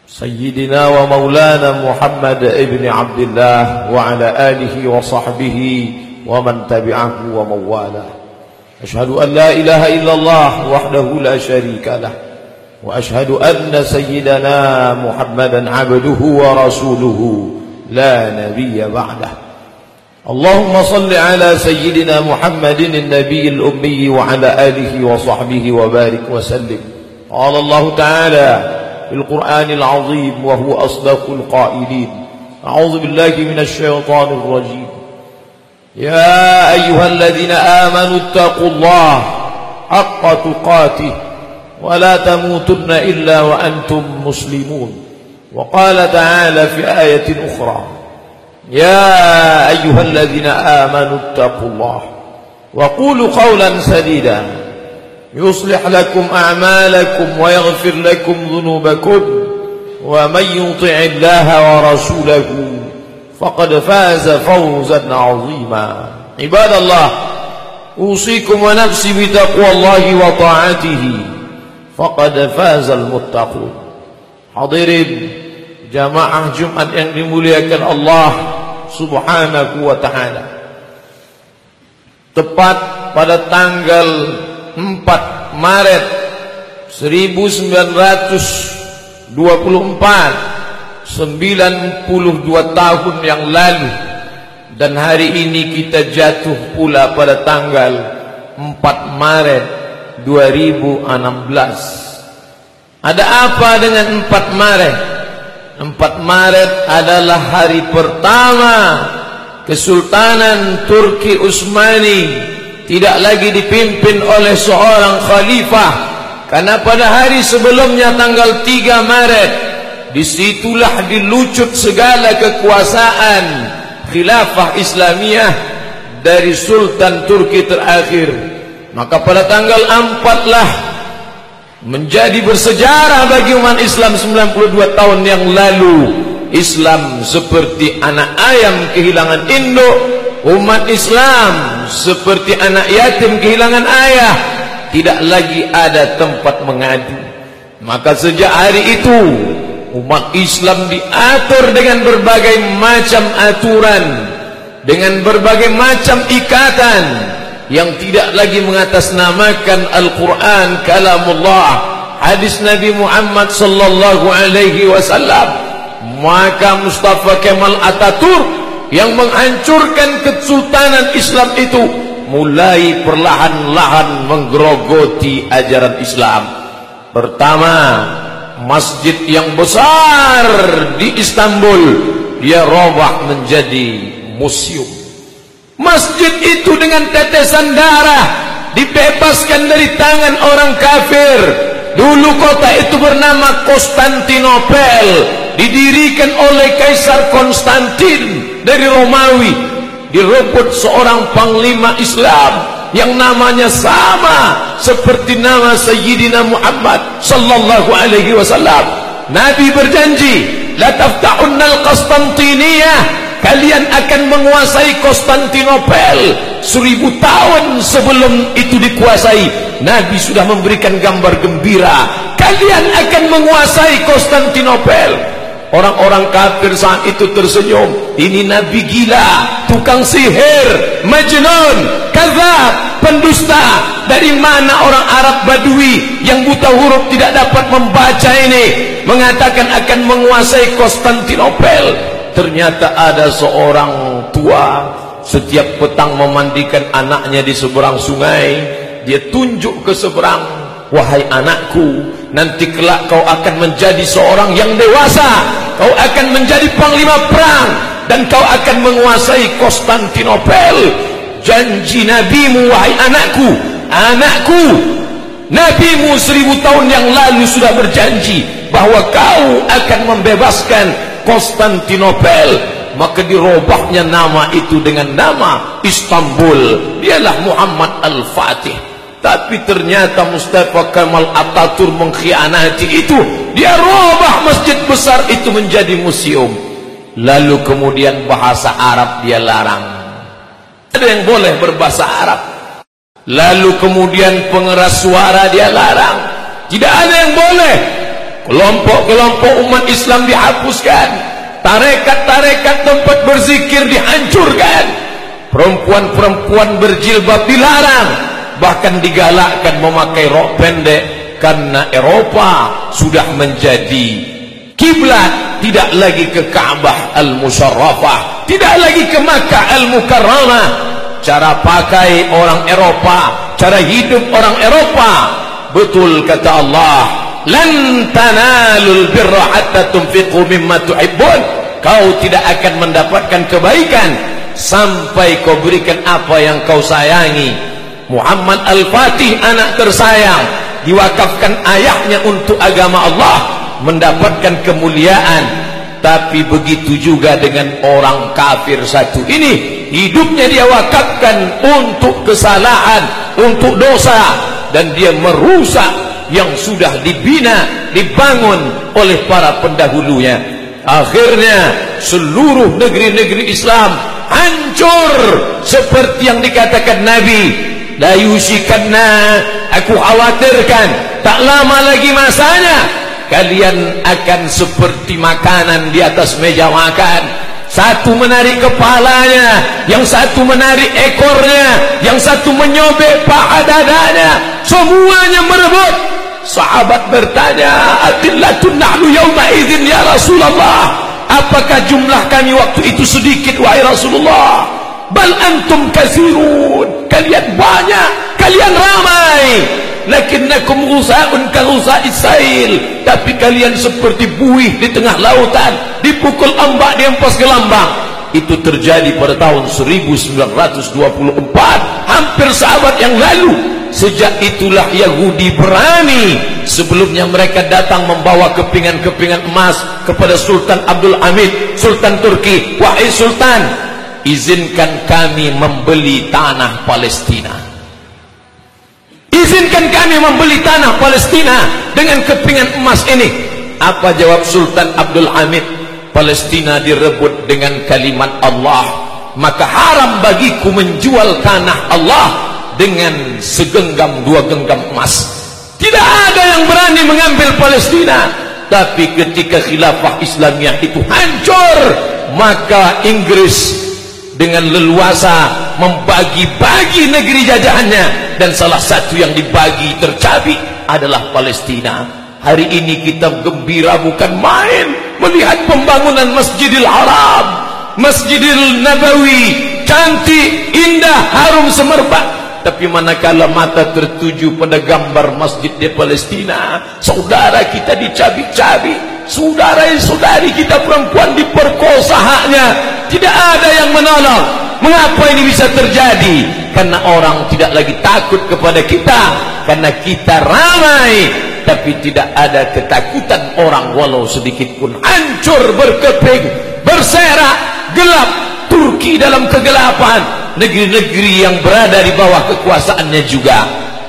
سيدنا ومولانا محمد ابن عبد الله وعلى آله وصحبه ومن تبعه ومن والاه. أشهد أن لا إله إلا الله وحده لا شريك له وأشهد أن سيدنا محمدا عبده ورسوله لا نبي بعده. اللهم صل على سيدنا محمد النبي الأمي وعلى آله وصحبه وبارك وسلم. قال الله تعالى في القرآن العظيم وهو أصدق القائلين: أعوذ بالله من الشيطان الرجيم. يا أيها الذين آمنوا اتقوا الله حق تقاته ولا تموتن إلا وأنتم مسلمون. وقال تعالى في آية أخرى: يا أيها الذين آمنوا اتقوا الله وقولوا قولا سديدا يصلح لكم أعمالكم ويغفر لكم ذنوبكم ومن يطع الله ورسوله فقد فاز فوزا عظيما. عباد الله، أوصيكم ونفسي بتقوى الله وطاعته فقد فاز المتقون. Hadirin jamaah Jumat yang dimuliakan Allah Subhanahu wa ta'ala, tepat pada tanggal 4 Maret 1924, 92 tahun yang lalu, dan hari ini kita jatuh pula pada tanggal 4 Maret 2016. Ada apa dengan 4 Maret? 4 Maret adalah hari pertama Kesultanan Turki Utsmani tidak lagi dipimpin oleh seorang khalifah, karena pada hari sebelumnya tanggal 3 Maret disitulah dilucut segala kekuasaan khilafah Islamiyah dari Sultan Turki terakhir. Maka pada tanggal 4 lah menjadi bersejarah bagi umat Islam. 92 tahun yang lalu Islam seperti anak ayam kehilangan induk, umat Islam seperti anak yatim kehilangan ayah, tidak lagi ada tempat mengadu. Maka sejak hari itu umat Islam diatur dengan berbagai macam aturan, dengan berbagai macam ikatan yang tidak lagi mengatasnamakan Al-Quran kalamullah, hadis Nabi Muhammad sallallahu alaihi wasallam. Maka Mustafa Kemal Atatürk yang menghancurkan kesultanan Islam itu mulai perlahan-lahan menggerogoti ajaran Islam. Pertama, masjid yang besar di Istanbul dia robah menjadi museum. Masjid itu dengan tetesan darah dibebaskan dari tangan orang kafir. Dulu kota itu bernama Konstantinopel, didirikan oleh Kaisar Konstantin dari Romawi. Direbut seorang panglima Islam yang namanya sama seperti nama Sayyidina Muhammad sallallahu alaihi wasallam. Nabi berjanji, la taftahunnal Konstantiniyah, kalian akan menguasai Konstantinopel. 1000 tahun sebelum itu dikuasai, Nabi sudah memberikan gambar gembira, kalian akan menguasai Konstantinopel. Orang-orang kafir saat itu tersenyum, ini Nabi gila, tukang sihir, majnun, kadzab, pendusta. Dari mana orang Arab Badui yang buta huruf tidak dapat membaca ini mengatakan akan menguasai Konstantinopel? Ternyata ada seorang tua setiap petang memandikan anaknya di seberang sungai. Dia tunjuk ke seberang, wahai anakku, nanti kelak kau akan menjadi seorang yang dewasa, kau akan menjadi panglima perang, dan kau akan menguasai Konstantinopel. Janji nabimu, wahai anakku, anakku, nabimu 1000 tahun yang lalu sudah berjanji bahwa kau akan membebaskan Konstantinopel. Maka dirobahnya nama itu dengan nama Istanbul, dialah Muhammad Al-Fatih. Tapi ternyata Mustafa Kemal Atatürk mengkhianati itu. Dia robah masjid besar itu menjadi museum. Lalu kemudian bahasa Arab dia larang. Ada yang boleh berbahasa Arab. Lalu kemudian pengeras suara dia larang. Tidak ada yang boleh. kelompok-kelompok umat Islam dihapuskan, tarekat-tarekat tempat berzikir dihancurkan, perempuan-perempuan berjilbab dilarang, bahkan digalakkan memakai rok pendek karena Eropa sudah menjadi kiblat, tidak lagi ke Ka'bah Al-Musharrafah, tidak lagi ke Makkah Al-Mukarramah. Cara pakai orang Eropa, cara hidup orang Eropa, betul kata Allah, lan tanalul birra hatta tunfiqu mimma tuhibbun. Kau tidak akan mendapatkan kebaikan sampai kau berikan apa yang kau sayangi. Muhammad Al-Fatih, anak tersayang, diwakafkan ayahnya untuk agama Allah, mendapatkan kemuliaan. Tapi begitu juga dengan orang kafir satu ini, hidupnya dia wakafkan untuk kesalahan, untuk dosa, dan dia merusak yang sudah dibina, dibangun oleh para pendahulunya. Akhirnya seluruh negeri-negeri Islam hancur seperti yang dikatakan Nabi, la yusikanna, aku khawatirkan tak lama lagi masanya kalian akan seperti makanan di atas meja makan, satu menarik kepalanya, yang satu menarik ekornya, yang satu menyobek paha dadanya, semuanya merebut. Sahabat bertanya, adillatun nahnu yawma idzin ya Rasulullah, apakah jumlah kami waktu itu sedikit wahai Rasulullah? Bal antum katsirun, kalian banyak, kalian ramai. Lakinnakum ghusa'un ka ghusa'is sail, tapi kalian seperti buih di tengah lautan, dipukul ombak dihempas ke lambang. Itu terjadi pada tahun 1924, hampir seabad yang lalu. Sejak itulah Yahudi berani. Sebelumnya mereka datang membawa kepingan-kepingan emas kepada Sultan Abdul Hamid, Sultan Turki. Wahai Sultan, izinkan kami membeli tanah Palestina, izinkan kami membeli tanah Palestina dengan kepingan emas ini. Apa jawab Sultan Abdul Hamid? Palestina direbut dengan kalimat Allah, maka haram bagiku menjual tanah Allah dengan segenggam dua genggam emas. Tidak ada yang berani mengambil Palestina. Tapi ketika khilafah Islamiyah itu hancur, maka Inggris dengan leluasa membagi-bagi negeri jajahannya, dan salah satu yang dibagi tercabik adalah Palestina. Hari ini kita gembira bukan main melihat pembangunan Masjidil Haram, Masjidil Nabawi, cantik, indah, harum semerbak. Tapi manakala mata tertuju pada gambar masjid di Palestina, saudara kita dicabik-cabik, saudara-saudari kita perempuan diperkosa haknya, tidak ada yang menolong. Mengapa ini bisa terjadi? Karena orang tidak lagi takut kepada kita, karena kita ramai, tapi tidak ada ketakutan orang walau sedikit pun. Hancur, berkeping, berserak, gelap. Turki dalam kegelapan, negeri-negeri yang berada di bawah kekuasaannya juga.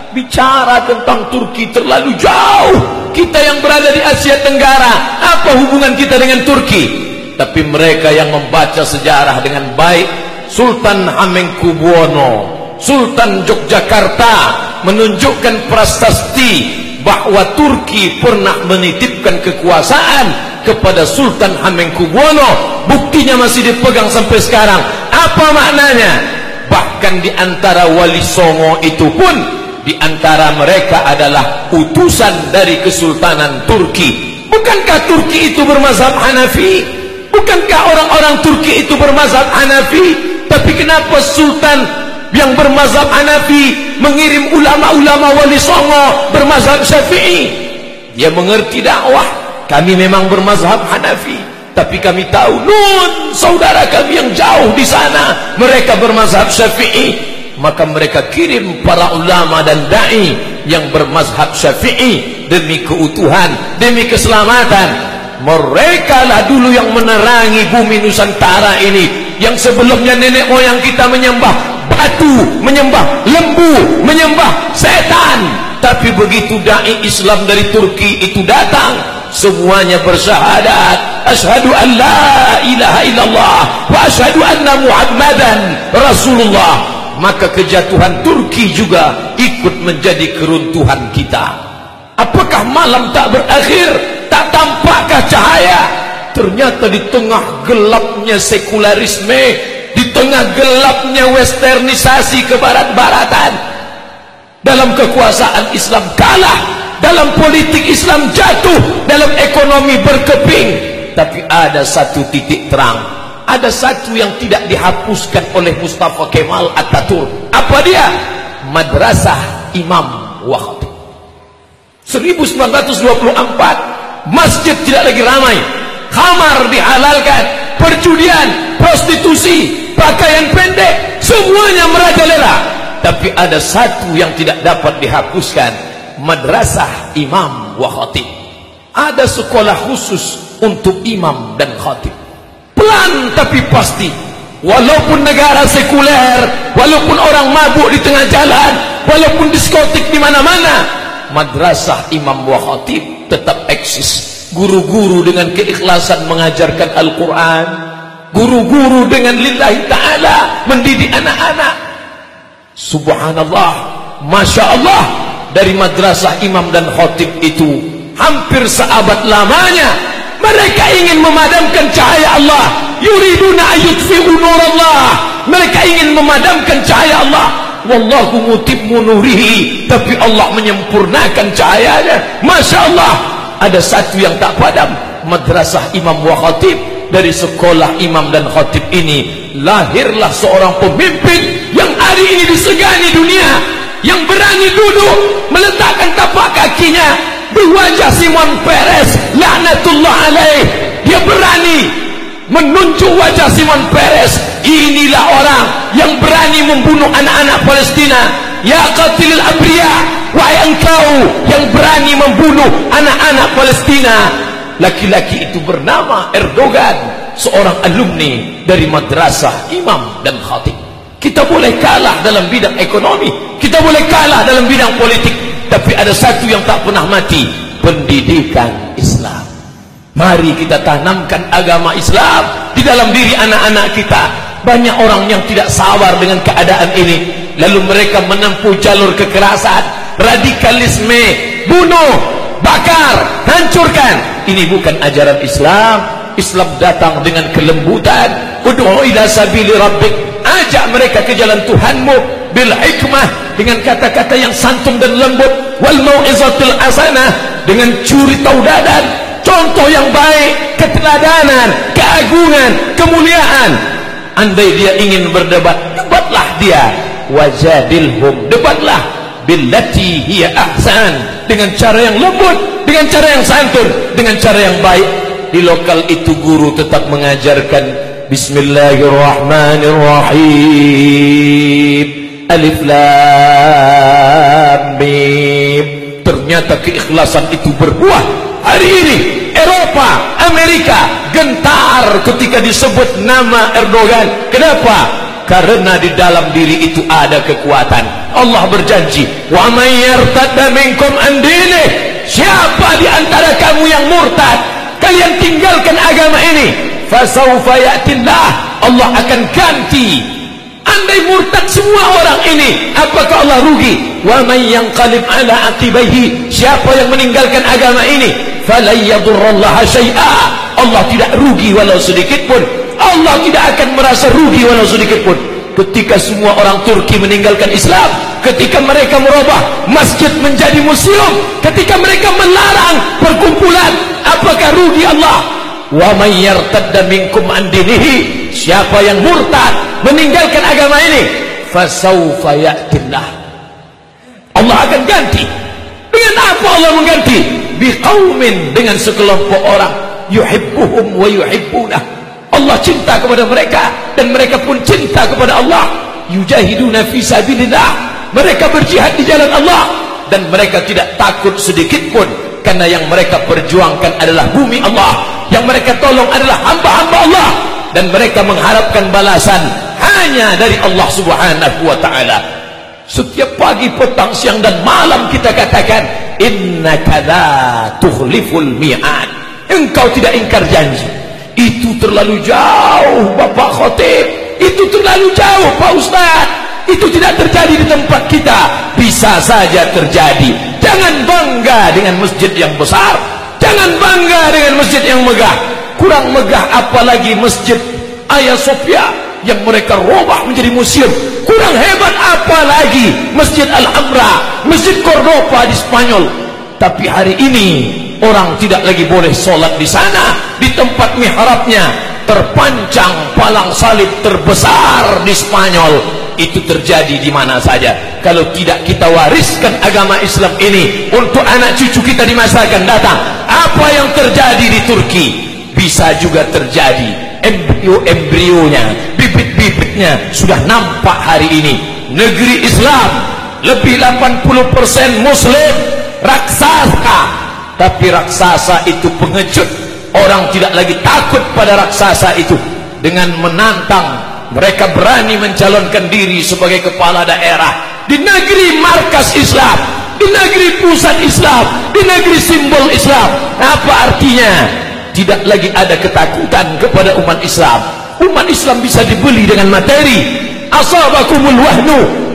Bicara tentang Turki terlalu jauh. Kita yang berada di Asia Tenggara, apa hubungan kita dengan Turki? Tapi mereka yang membaca sejarah dengan baik, Sultan Hamengkubuwono, Sultan Yogyakarta menunjukkan prasasti bahwa Turki pernah menitipkan kekuasaan kepada Sultan Hamengkubuwono. Buktinya masih dipegang sampai sekarang. Apa maknanya? Bahkan di antara Wali Songo itu pun, di antara mereka adalah utusan dari Kesultanan Turki. Bukankah Turki itu bermazhab Hanafi? Bukankah orang-orang Turki itu bermazhab Hanafi? Tapi kenapa Sultan yang bermazhab Hanafi mengirim ulama-ulama Wali Songo bermazhab Syafi'i? Dia mengerti dakwah. Kami memang bermazhab Hanafi, tapi kami tahu nun saudara kami yang jauh di sana mereka bermazhab Syafi'i. Maka mereka kirim para ulama dan dai yang bermazhab Syafi'i demi keutuhan, demi keselamatan. Mereka lah dulu yang menerangi bumi Nusantara ini, yang sebelumnya nenek moyang kita menyembah batu, menyembah lembu, menyembah setan. Tapi begitu dai Islam dari Turki itu datang, semuanya bersyahadat, asyhadu an la ilaha illallah wa asyhadu anna Muhammadan Rasulullah. Maka kejatuhan Turki juga ikut menjadi keruntuhan kita. Apakah malam tak berakhir? Tak tampakkah cahaya? Ternyata di tengah gelapnya sekularisme, di tengah gelapnya westernisasi kebarat-baratan, dalam kekuasaan Islam kalah, dalam politik Islam jatuh, dalam ekonomi berkeping. Tapi ada satu titik terang, ada satu yang tidak dihapuskan oleh Mustafa Kemal Atatürk. Apa dia? Madrasah Imam wa Khatib. 1924 masjid tidak lagi ramai, khamar dihalalkan, perjudian, prostitusi, pakaian pendek, semuanya merajalela. Tapi ada satu yang tidak dapat dihapuskan, Madrasah Imam wa Khatib. Ada sekolah khusus untuk imam dan khatib. Pelan tapi pasti. Walaupun negara sekuler, walaupun orang mabuk di tengah jalan, walaupun diskotik di mana-mana, Madrasah Imam wa Khatib tetap eksis. Guru-guru dengan keikhlasan mengajarkan Al-Quran, guru-guru dengan lillahi ta'ala mendidik anak-anak. Subhanallah, Masya Allah, dari Madrasah Imam dan Khatib itu hampir seabad lamanya mereka ingin memadamkan cahaya Allah. Yuriduna ayyutfi'u nurallah, mereka ingin memadamkan cahaya Allah. Wallahu mutimmu nurihi, tapi Allah menyempurnakan cahayanya. Masya Allah, ada satu yang tak padam, Madrasah Imam wa Khatib. Dari sekolah imam dan khatib ini lahirlah seorang pemimpin yang hari ini disegani dunia, yang berani duduk meletakkan tapak kakinya di wajah Simon Peres laknatullah alaih. Dia berani menunjuk wajah Simon Peres. Inilah orang yang berani membunuh anak-anak Palestina. Ya qatilil abriya, wahai engkau yang berani membunuh anak-anak Palestina. Laki-laki itu bernama Erdogan, seorang alumni dari Madrasah Imam dan Khatib. Kita boleh kalah dalam bidang ekonomi, kita boleh kalah dalam bidang politik, tapi ada satu yang tak pernah mati, pendidikan Islam. Mari kita tanamkan agama Islam di dalam diri anak-anak kita. Banyak orang yang tidak sabar dengan keadaan ini, lalu mereka menempuh jalur kekerasan, radikalisme, bunuh, bakar, hancurkan. Ini bukan ajaran Islam. Islam datang dengan kelembutan. Ud'u ila sabili rabbik, ajak mereka ke jalan Tuhanmu bil hikmah, dengan kata-kata yang santun dan lembut, wal mau'izatil hasanah, dengan curi tauladan, contoh yang baik, keteladanan, keagungan, kemuliaan. Andai dia ingin berdebat, debatlah dia. Wajadilhum, debatlah billati hiya ahsan, dengan cara yang lembut, dengan cara yang santun, dengan cara yang baik. Di lokal itu guru tetap mengajarkan Bismillahirrahmanirrahim, Alif Lam Mim. Ternyata keikhlasan itu berbuah. Hari ini Eropa, Amerika gentar ketika disebut nama Erdogan. Kenapa? Karena di dalam diri itu ada kekuatan. Allah berjanji, wa may yartadda minkum an dinih, siapa di antara kamu yang murtad, kalian tinggalkan agama ini, fasawfa ya'tillah, Allah akan ganti. Andai murtad semua orang ini, apakah Allah rugi? Wa may yanqalib ala aqibaihi, siapa yang meninggalkan agama ini, falan yadurrallaha syai'a, Allah tidak rugi walau sedikit pun. Allah tidak akan merasa rugi walau sedikit pun. Ketika semua orang Turki meninggalkan Islam, ketika mereka merubah masjid menjadi museum, ketika mereka melarang perkumpulan, apakah rugi Allah? Wa may yartadda minkum an dinihi, siapa yang murtad meninggalkan agama ini, fasawfa ya'tillah, Allah akan ganti. Dengan apa Allah mengganti? Biqaumin, dengan sekelompok orang, yuhibbuhum wa yuhibbunah, Allah cinta kepada mereka dan mereka pun cinta kepada Allah. Yujahiduna fi sabilillah, mereka berjihad di jalan Allah dan mereka tidak takut sedikit pun, karena yang mereka perjuangkan adalah bumi Allah, yang mereka tolong adalah hamba-hamba Allah, dan mereka mengharapkan balasan hanya dari Allah Subhanahu wa ta'ala. Setiap pagi, petang, siang dan malam kita katakan, innaka la tukhliful mi'ad, engkau tidak ingkar janji. Itu terlalu jauh Bapak Khatib, itu terlalu jauh Pak Ustaz, itu tidak terjadi di tempat kita. Bisa saja terjadi. Jangan bangga dengan masjid yang besar, Jangan bangga dengan masjid yang megah. Kurang megah apalagi masjid Hagia Sophia yang mereka robah menjadi museum. Kurang hebat apalagi Masjid Al-Hamra, Masjid Cordoba di Spanyol. Tapi hari ini orang tidak lagi boleh sholat di sana. Di tempat mihrabnya terpancang palang salib terbesar di Spanyol. Itu terjadi di mana saja. Kalau tidak kita wariskan agama Islam ini untuk anak cucu kita di masa akan datang. Apa yang terjadi di Turki bisa juga terjadi. Embrio-embrionya, bibit-bibitnya sudah nampak hari ini. Negeri Islam lebih 80% Muslim, raksasa. Tapi raksasa itu pengecut. Orang tidak lagi takut pada raksasa itu. Dengan menantang, mereka berani mencalonkan diri sebagai kepala daerah di negeri markas Islam, di negeri pusat Islam, di negeri simbol Islam. Apa artinya? Tidak lagi ada ketakutan kepada umat Islam. Umat Islam bisa dibeli dengan materi. Asabakumul wahnu,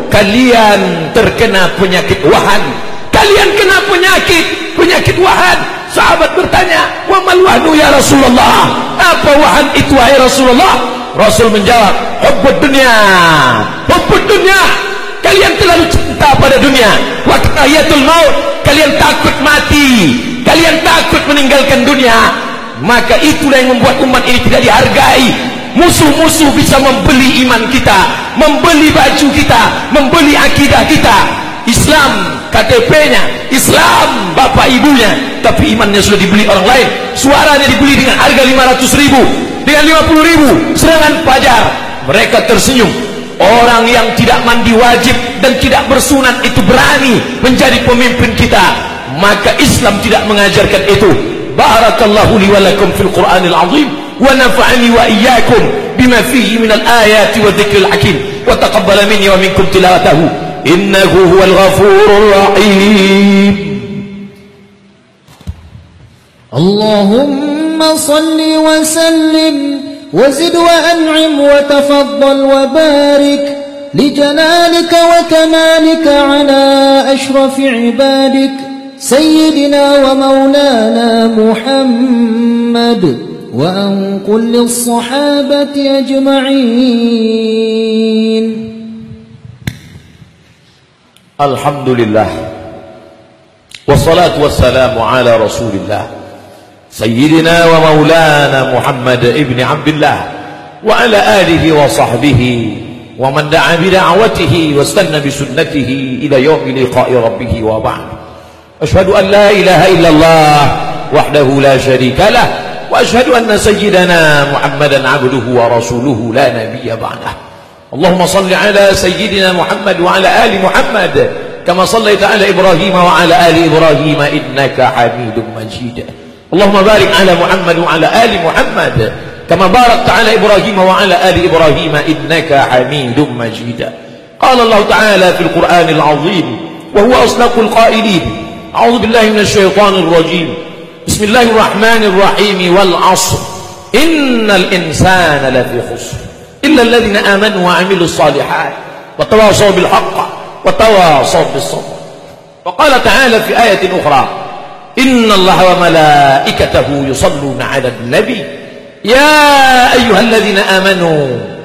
kalian terkena penyakit wahan. Kalian kena penyakit wahan. Sahabat bertanya, wa mal wahnu ya Rasulullah? Apa wahan itu wahai Rasulullah? Rasul menjawab, hubbud dunya. Hubbud dunya. Kalian terlalu cinta pada dunia. Wa karahiyatul maut. Kalian takut mati. Kalian takut meninggalkan dunia. Maka itulah yang membuat umat ini tidak dihargai. Musuh-musuh bisa membeli iman kita, membeli baju kita, membeli akidah kita. Islam KTP-nya, Islam bapak ibunya, tapi imannya sudah dibeli orang lain. Suaranya dibeli dengan harga 500.000, dengan 50.000 serangan fajar. Mereka tersenyum. Orang yang tidak mandi wajib dan tidak bersunat itu berani menjadi pemimpin kita. Maka Islam tidak mengajarkan itu. Barakallahu li wa lakum fil Qur'anil azim wa nafa'ani wa iyyakum bima fihi minal ayati wa dzikril hakim wa taqabbala minni wa minkum tilawatahu innahu huwal ghafurur rahim. Allahumma salli wa sallim wa zid wa an'im wa tafaddal wa barik li jalalika wa kamalika ala ashrafi ibadik سيدنا ومولانا محمد وأن كل الصحابة أجمعين. الحمد لله والصلاة والسلام على رسول الله سيدنا ومولانا محمد ابن عبد الله وعلى آله وصحبه ومن دعا بدعوته واستنى بسنته إلى يوم لقاء ربه وبعد. أشهد أن لا إله إلا الله وحده لا شريك له وأشهد أن سيدنا محمدا عبده ورسوله لا نبي بعده. اللهم صل على سيدنا محمد وعلى آل محمد كما صليت على إبراهيم وعلى آل إبراهيم إنك حميد مجيد. اللهم بارك على محمد وعلى آل محمد كما باركت على إبراهيم وعلى آل إبراهيم إنك حميد مجيد. قال الله تعالى في القرآن العظيم وهو أصدق القائلين أعوذ بالله من الشيطان الرجيم بسم الله الرحمن الرحيم والعصر إن الإنسان لفي خسر إلا الذين آمنوا وعملوا الصالحات وتواصوا بالحق وتواصوا بالصبر. وقال تعالى في آية أخرى إن الله وملائكته يصلون على النبي يا أيها الذين آمنوا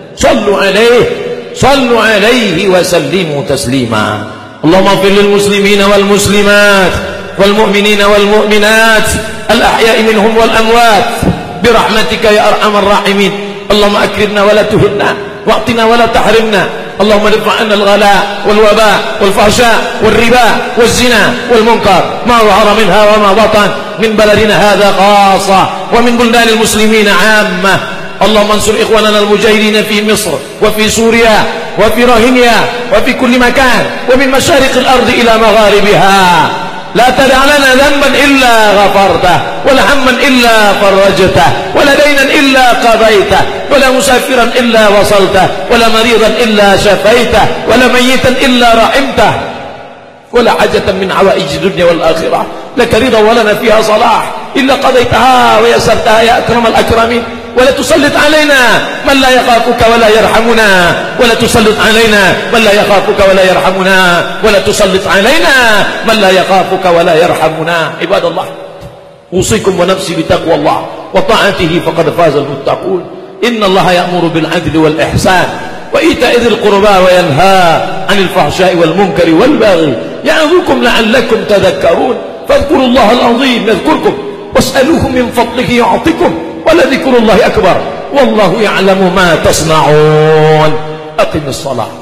صلوا عليه وسلموا تسليما. اللهم اغفر للمسلمين والمسلمات والمؤمنين والمؤمنات الأحياء منهم والأموات برحمتك يا أرحم الراحمين. اللهم أكرمنا ولا تهنا واعطنا ولا تحرمنا. اللهم ارفع عنا الغلاء والوباء والفحشاء والربا والزنا والمنكر ما ظهر منها وما بطن من بلدنا هذا خاصة ومن بلدان المسلمين عامة. اللهم انصر إخواننا المجاهدين في مصر وفي سوريا وفي روهينيا وفي كل مكان ومن مشارق الأرض إلى مغاربها. لا تدع لنا ذنبا إلا غفرته ولا هما إلا فرجته ولا دينا إلا قضيته ولا مسافرا إلا وصلته ولا مريضا إلا شفيته ولا ميتا إلا رحمته ولا حاجة من حوائج الدنيا والآخرة لك رضا ولنا فيها صلاح إلا قضيتها ويسرتها يا أكرم الأكرمين. ولا تسلط علينا من لا يخافك ولا يرحمنا ولا تسلط علينا من لا يخافك ولا يرحمنا ولا تسلط علينا من لا يخافك ولا يرحمنا. عباد الله أوصيكم ونفسي بتقوى الله وطاعته فقد فاز المتقون. إن الله يأمر بالعدل والإحسان وإيتاء ذي القربى وينهى عن الفحشاء والمنكر والبغي يعظكم لعلكم تذكرون. فاذكروا الله العظيم يذكركم واسألوه من فضله يعطكم ولذكر الله أكبر والله يعلم ما تصنعون. أقم الصلاة.